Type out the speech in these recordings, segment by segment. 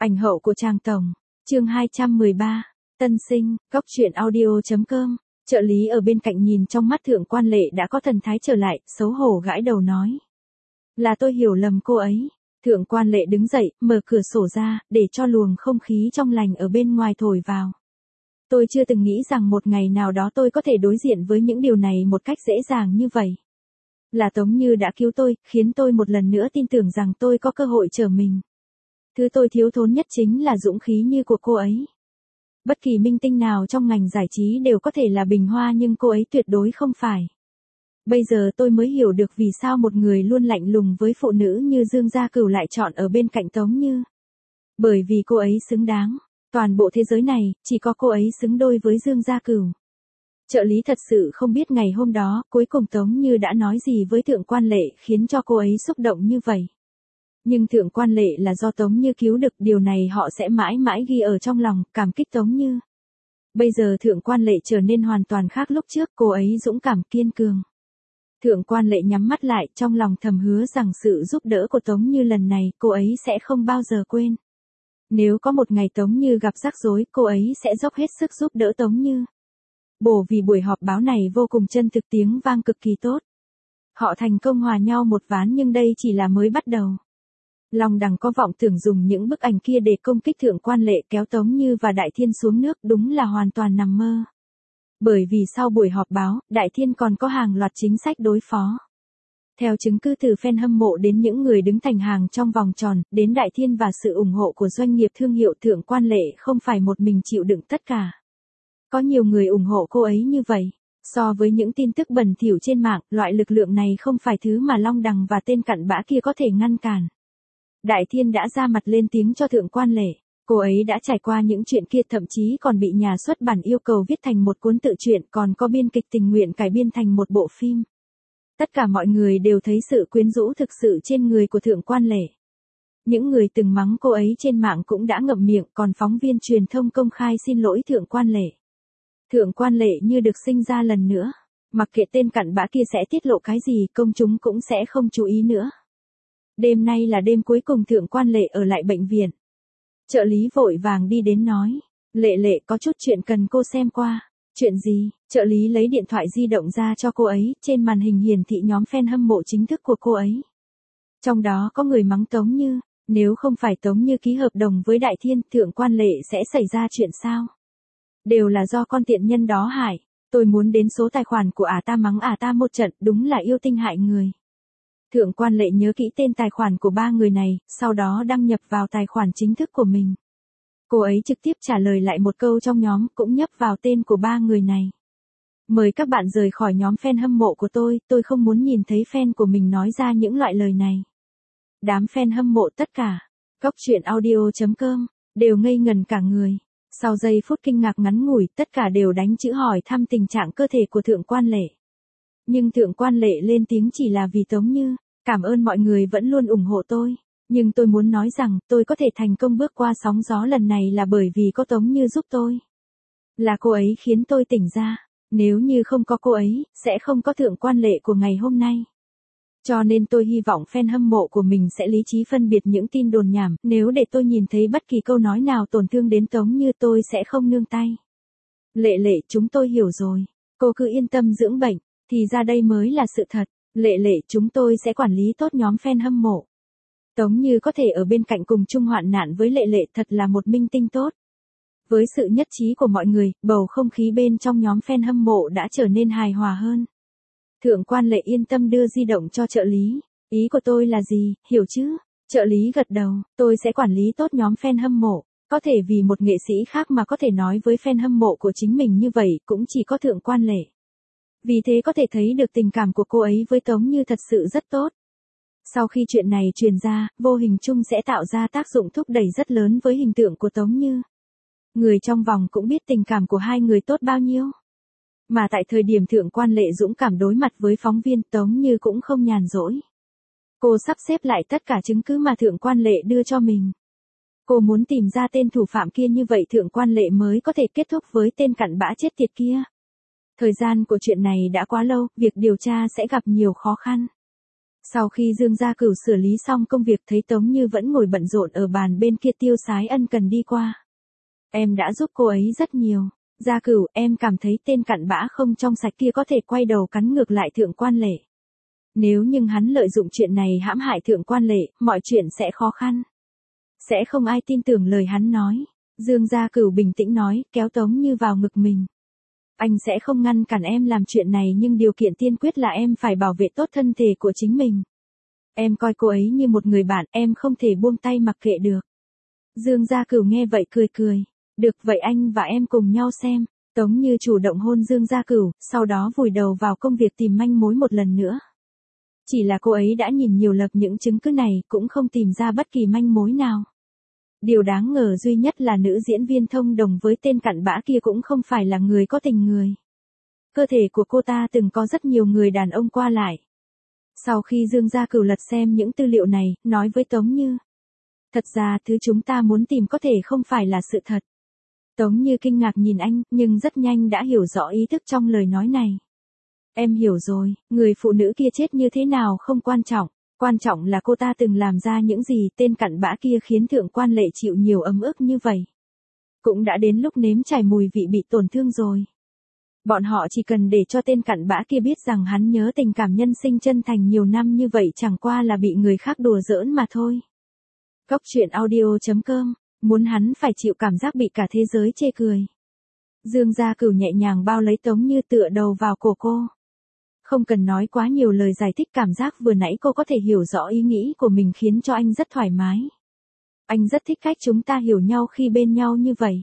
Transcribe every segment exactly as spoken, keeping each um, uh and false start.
Ảnh hậu của Tràng Tổng. Chương hai trăm mười ba. Tân sinh. Góc truyện audio chấm com. Trợ lý ở bên cạnh nhìn trong mắt Thượng Quan Lệ đã có thần thái trở lại, xấu hổ gãi đầu nói. Là tôi hiểu lầm cô ấy. Thượng Quan Lệ đứng dậy, mở cửa sổ ra, để cho luồng không khí trong lành ở bên ngoài thổi vào. Tôi chưa từng nghĩ rằng một ngày nào đó tôi có thể đối diện với những điều này một cách dễ dàng như vậy. Là Tống Như đã cứu tôi, khiến tôi một lần nữa tin tưởng rằng tôi có cơ hội trở mình. Thứ tôi thiếu thốn nhất chính là dũng khí như của cô ấy. Bất kỳ minh tinh nào trong ngành giải trí đều có thể là bình hoa nhưng cô ấy tuyệt đối không phải. Bây giờ tôi mới hiểu được vì sao một người luôn lạnh lùng với phụ nữ như Dương Gia Cửu lại chọn ở bên cạnh Tống Như. Bởi vì cô ấy xứng đáng. Toàn bộ thế giới này, chỉ có cô ấy xứng đôi với Dương Gia Cửu. Trợ lý thật sự không biết ngày hôm đó, cuối cùng Tống Như đã nói gì với Thượng Quan Lệ khiến cho cô ấy xúc động như vậy. Nhưng Thượng Quan Lệ là do Tống Như cứu được, điều này họ sẽ mãi mãi ghi ở trong lòng, cảm kích Tống Như. Bây giờ Thượng Quan Lệ trở nên hoàn toàn khác lúc trước, cô ấy dũng cảm kiên cường. Thượng Quan Lệ nhắm mắt lại, trong lòng thầm hứa rằng sự giúp đỡ của Tống Như lần này, cô ấy sẽ không bao giờ quên. Nếu có một ngày Tống Như gặp rắc rối, cô ấy sẽ dốc hết sức giúp đỡ Tống Như. Bổ vì buổi họp báo này vô cùng chân thực, tiếng vang cực kỳ tốt. Họ thành công hòa nhau một ván nhưng đây chỉ là mới bắt đầu. Long Đằng có vọng tưởng dùng những bức ảnh kia để công kích Thượng Quan Lệ, kéo Tống Như và Đại Thiên xuống nước, đúng là hoàn toàn nằm mơ. Bởi vì sau buổi họp báo, Đại Thiên còn có hàng loạt chính sách đối phó. Theo chứng cứ từ fan hâm mộ đến những người đứng thành hàng trong vòng tròn, đến Đại Thiên và sự ủng hộ của doanh nghiệp thương hiệu, Thượng Quan Lệ không phải một mình chịu đựng tất cả. Có nhiều người ủng hộ cô ấy như vậy. So với những tin tức bẩn thỉu trên mạng, loại lực lượng này không phải thứ mà Long Đằng và tên cặn bã kia có thể ngăn cản. Đại Thiên đã ra mặt lên tiếng cho Thượng Quan Lệ. Cô ấy đã trải qua những chuyện kia, thậm chí còn bị nhà xuất bản yêu cầu viết thành một cuốn tự truyện, còn có biên kịch tình nguyện cải biên thành một bộ phim. Tất cả mọi người đều thấy sự quyến rũ thực sự trên người của Thượng Quan Lệ. Những người từng mắng cô ấy trên mạng cũng đã ngậm miệng, còn phóng viên truyền thông công khai xin lỗi Thượng Quan Lệ. Thượng Quan Lệ như được sinh ra lần nữa. Mặc kệ tên cặn bã kia sẽ tiết lộ cái gì, công chúng cũng sẽ không chú ý nữa. Đêm nay là đêm cuối cùng Thượng Quan Lệ ở lại bệnh viện. Trợ lý vội vàng đi đến nói. Lệ Lệ, có chút chuyện cần cô xem qua. Chuyện gì? Trợ lý lấy điện thoại di động ra cho cô ấy, trên màn hình hiển thị nhóm fan hâm mộ chính thức của cô ấy. Trong đó có người mắng Tống Như, nếu không phải Tống Như ký hợp đồng với Đại Thiên, Thượng Quan Lệ sẽ xảy ra chuyện sao? Đều là do con tiện nhân đó hại. Tôi muốn đến số tài khoản của ả ta mắng ả ta một trận, đúng là yêu tinh hại người. Thượng Quan Lệ nhớ kỹ tên tài khoản của ba người này, sau đó đăng nhập vào tài khoản chính thức của mình. Cô ấy trực tiếp trả lời lại một câu trong nhóm, cũng nhấp vào tên của ba người này. Mời các bạn rời khỏi nhóm fan hâm mộ của tôi, tôi không muốn nhìn thấy fan của mình nói ra những loại lời này. Đám fan hâm mộ tất cả, góc truyện audio chấm com, đều ngây ngần cả người. Sau giây phút kinh ngạc ngắn ngủi, tất cả đều đánh chữ hỏi thăm tình trạng cơ thể của Thượng Quan Lệ. Nhưng Thượng Quan Lệ lên tiếng chỉ là vì Tống Như. Cảm ơn mọi người vẫn luôn ủng hộ tôi. Nhưng tôi muốn nói rằng, tôi có thể thành công bước qua sóng gió lần này là bởi vì có Tống Như giúp tôi. Là cô ấy khiến tôi tỉnh ra. Nếu như không có cô ấy, sẽ không có Thượng Quan Lệ của ngày hôm nay. Cho nên tôi hy vọng fan hâm mộ của mình sẽ lý trí phân biệt những tin đồn nhảm. Nếu để tôi nhìn thấy bất kỳ câu nói nào tổn thương đến Tống Như, tôi sẽ không nương tay. Lệ Lệ, chúng tôi hiểu rồi. Cô cứ yên tâm dưỡng bệnh. Thì ra đây mới là sự thật. Lệ Lệ, chúng tôi sẽ quản lý tốt nhóm fan hâm mộ. Tống Như có thể ở bên cạnh cùng chung hoạn nạn với Lệ Lệ, thật là một minh tinh tốt. Với sự nhất trí của mọi người, bầu không khí bên trong nhóm fan hâm mộ đã trở nên hài hòa hơn. Thượng Quan Lệ yên tâm đưa di động cho trợ lý. Ý của tôi là gì, hiểu chứ? Trợ lý gật đầu, tôi sẽ quản lý tốt nhóm fan hâm mộ. Có thể vì một nghệ sĩ khác mà có thể nói với fan hâm mộ của chính mình như vậy, cũng chỉ có Thượng Quan Lệ. Vì thế có thể thấy được tình cảm của cô ấy với Tống Như thật sự rất tốt. Sau khi chuyện này truyền ra, vô hình chung sẽ tạo ra tác dụng thúc đẩy rất lớn với hình tượng của Tống Như. Người trong vòng cũng biết tình cảm của hai người tốt bao nhiêu. Mà tại thời điểm Thượng Quan Lệ dũng cảm đối mặt với phóng viên, Tống Như cũng không nhàn rỗi. Cô sắp xếp lại tất cả chứng cứ mà Thượng Quan Lệ đưa cho mình. Cô muốn tìm ra tên thủ phạm kia, như vậy Thượng Quan Lệ mới có thể kết thúc với tên cặn bã chết tiệt kia. Thời gian của chuyện này đã quá lâu, việc điều tra sẽ gặp nhiều khó khăn. Sau khi Dương Gia Cửu xử lý xong công việc thấy Tống Như vẫn ngồi bận rộn ở bàn bên kia, Tiêu Sái ân cần đi qua. Em đã giúp cô ấy rất nhiều. Gia Cửu, em cảm thấy tên cặn bã không trong sạch kia có thể quay đầu cắn ngược lại Thượng Quan Lệ. Nếu nhưng hắn lợi dụng chuyện này hãm hại Thượng Quan Lệ, mọi chuyện sẽ khó khăn. Sẽ không ai tin tưởng lời hắn nói. Dương Gia Cửu bình tĩnh nói, kéo Tống Như vào ngực mình. Anh sẽ không ngăn cản em làm chuyện này, nhưng điều kiện tiên quyết là em phải bảo vệ tốt thân thể của chính mình. Em coi cô ấy như một người bạn, em không thể buông tay mặc kệ được. Dương Gia Cửu nghe vậy cười cười. Được vậy anh và em cùng nhau xem. Tống Như chủ động hôn Dương Gia Cửu, sau đó vùi đầu vào công việc tìm manh mối một lần nữa. Chỉ là cô ấy đã nhìn nhiều lượt những chứng cứ này cũng không tìm ra bất kỳ manh mối nào. Điều đáng ngờ duy nhất là nữ diễn viên thông đồng với tên cặn bã kia cũng không phải là người có tình người. Cơ thể của cô ta từng có rất nhiều người đàn ông qua lại. Sau khi Dương Gia Cửu lật xem những tư liệu này, nói với Tống Như. Thật ra thứ chúng ta muốn tìm có thể không phải là sự thật. Tống Như kinh ngạc nhìn anh, nhưng rất nhanh đã hiểu rõ ý thức trong lời nói này. Em hiểu rồi, người phụ nữ kia chết như thế nào không quan trọng. Quan trọng là cô ta từng làm ra những gì tên cặn bã kia khiến Thượng Quan Lệ chịu nhiều ấm ức như vậy. Cũng đã đến lúc nếm trải mùi vị bị tổn thương rồi. Bọn họ chỉ cần để cho tên cặn bã kia biết rằng hắn nhớ tình cảm nhân sinh chân thành nhiều năm như vậy chẳng qua là bị người khác đùa giỡn mà thôi. Cốc truyện audio chấm com, muốn hắn phải chịu cảm giác bị cả thế giới chê cười. Dương Gia Cửu nhẹ nhàng bao lấy Tống Như tựa đầu vào cổ cô. Không cần nói quá nhiều lời giải thích, cảm giác vừa nãy cô có thể hiểu rõ ý nghĩ của mình khiến cho anh rất thoải mái. Anh rất thích cách chúng ta hiểu nhau khi bên nhau như vậy.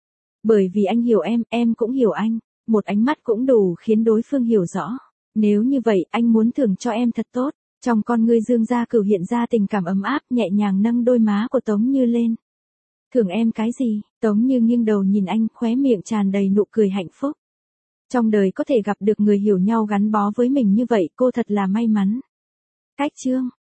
Bởi vì anh hiểu em, em cũng hiểu anh. Một ánh mắt cũng đủ khiến đối phương hiểu rõ. Nếu như vậy, anh muốn thưởng cho em thật tốt. Trong con ngươi Dương Gia Cửu hiện ra tình cảm ấm áp, nhẹ nhàng nâng đôi má của Tống Như lên. Thưởng em cái gì? Tống Như nghiêng đầu nhìn anh, khóe miệng tràn đầy nụ cười hạnh phúc. Trong đời có thể gặp được người hiểu nhau gắn bó với mình như vậy, cô thật là may mắn. Cách chương